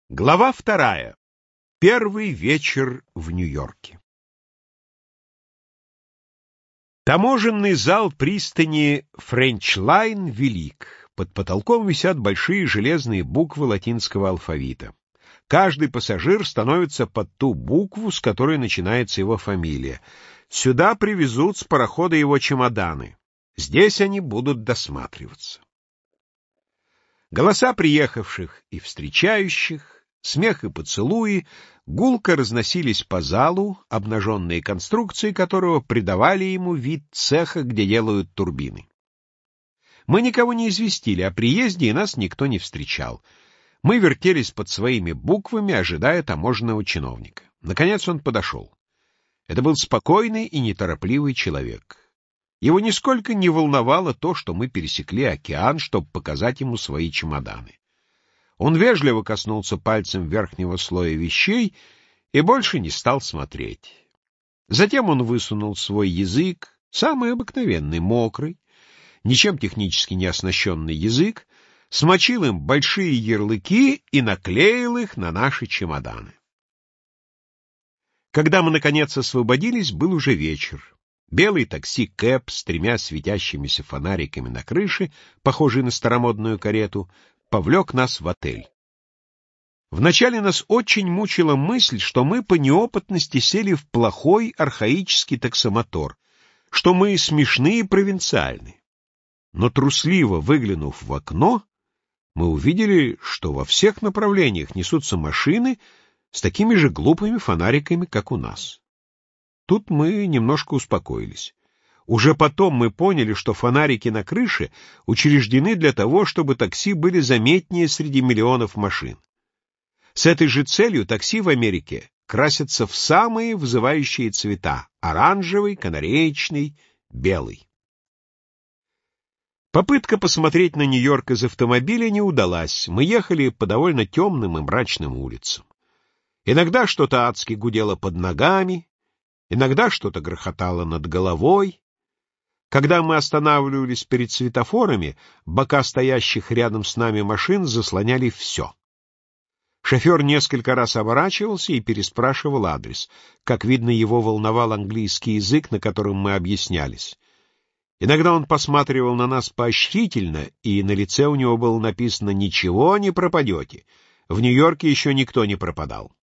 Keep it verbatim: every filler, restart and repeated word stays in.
Глава вторая. Первый вечер в Нью-Йорке. Таможенный зал пристани Френч-Лайн велик. Под потолком висят большие железные буквы латинского алфавита. Каждый пассажир становится под ту букву, с которой начинается его фамилия. Сюда привезут с парохода его чемоданы. Здесь они будут досматриваться. Голоса приехавших и встречающих, смех и поцелуи гулко разносились по залу, обнаженные конструкции которого придавали ему вид цеха, где делают турбины. Мы никого не известили о приезде, и нас никто не встречал. Мы вертелись под своими буквами, ожидая таможенного чиновника. Наконец он подошел. Это был спокойный и неторопливый человек. Его нисколько не волновало то, что мы пересекли океан, чтобы показать ему свои чемоданы. Он вежливо коснулся пальцем верхнего слоя вещей и больше не стал смотреть. Затем он высунул свой язык, самый обыкновенный, мокрый, ничем технически не оснащенный язык, смочил им большие ярлыки и наклеил их на наши чемоданы. Когда мы, наконец, освободились, был уже вечер. Белый такси-кэб с тремя светящимися фонариками на крыше, похожий на старомодную карету, повлек нас в отель. Вначале нас очень мучила мысль, что мы по неопытности сели в плохой архаический таксомотор, что мы смешные и провинциальные. Но трусливо выглянув в окно, мы увидели, что во всех направлениях несутся машины с такими же глупыми фонариками, как у нас. Тут мы немножко успокоились. Уже потом мы поняли, что фонарики на крыше учреждены для того, чтобы такси были заметнее среди миллионов машин. С этой же целью такси в Америке красятся в самые вызывающие цвета — оранжевый, канареечный, белый. Попытка посмотреть на Нью-Йорк из автомобиля не удалась. Мы ехали по довольно темным и мрачным улицам. Иногда что-то адски гудело под ногами, иногда что-то грохотало над головой. Когда мы останавливались перед светофорами, бока стоящих рядом с нами машин заслоняли все. Шофер несколько раз оборачивался и переспрашивал адрес. Как видно, его волновал английский язык, на котором мы объяснялись. Иногда он посматривал на нас поощрительно, и на лице у него было написано «Ничего не пропадете». В Нью-Йорке еще никто не пропадал.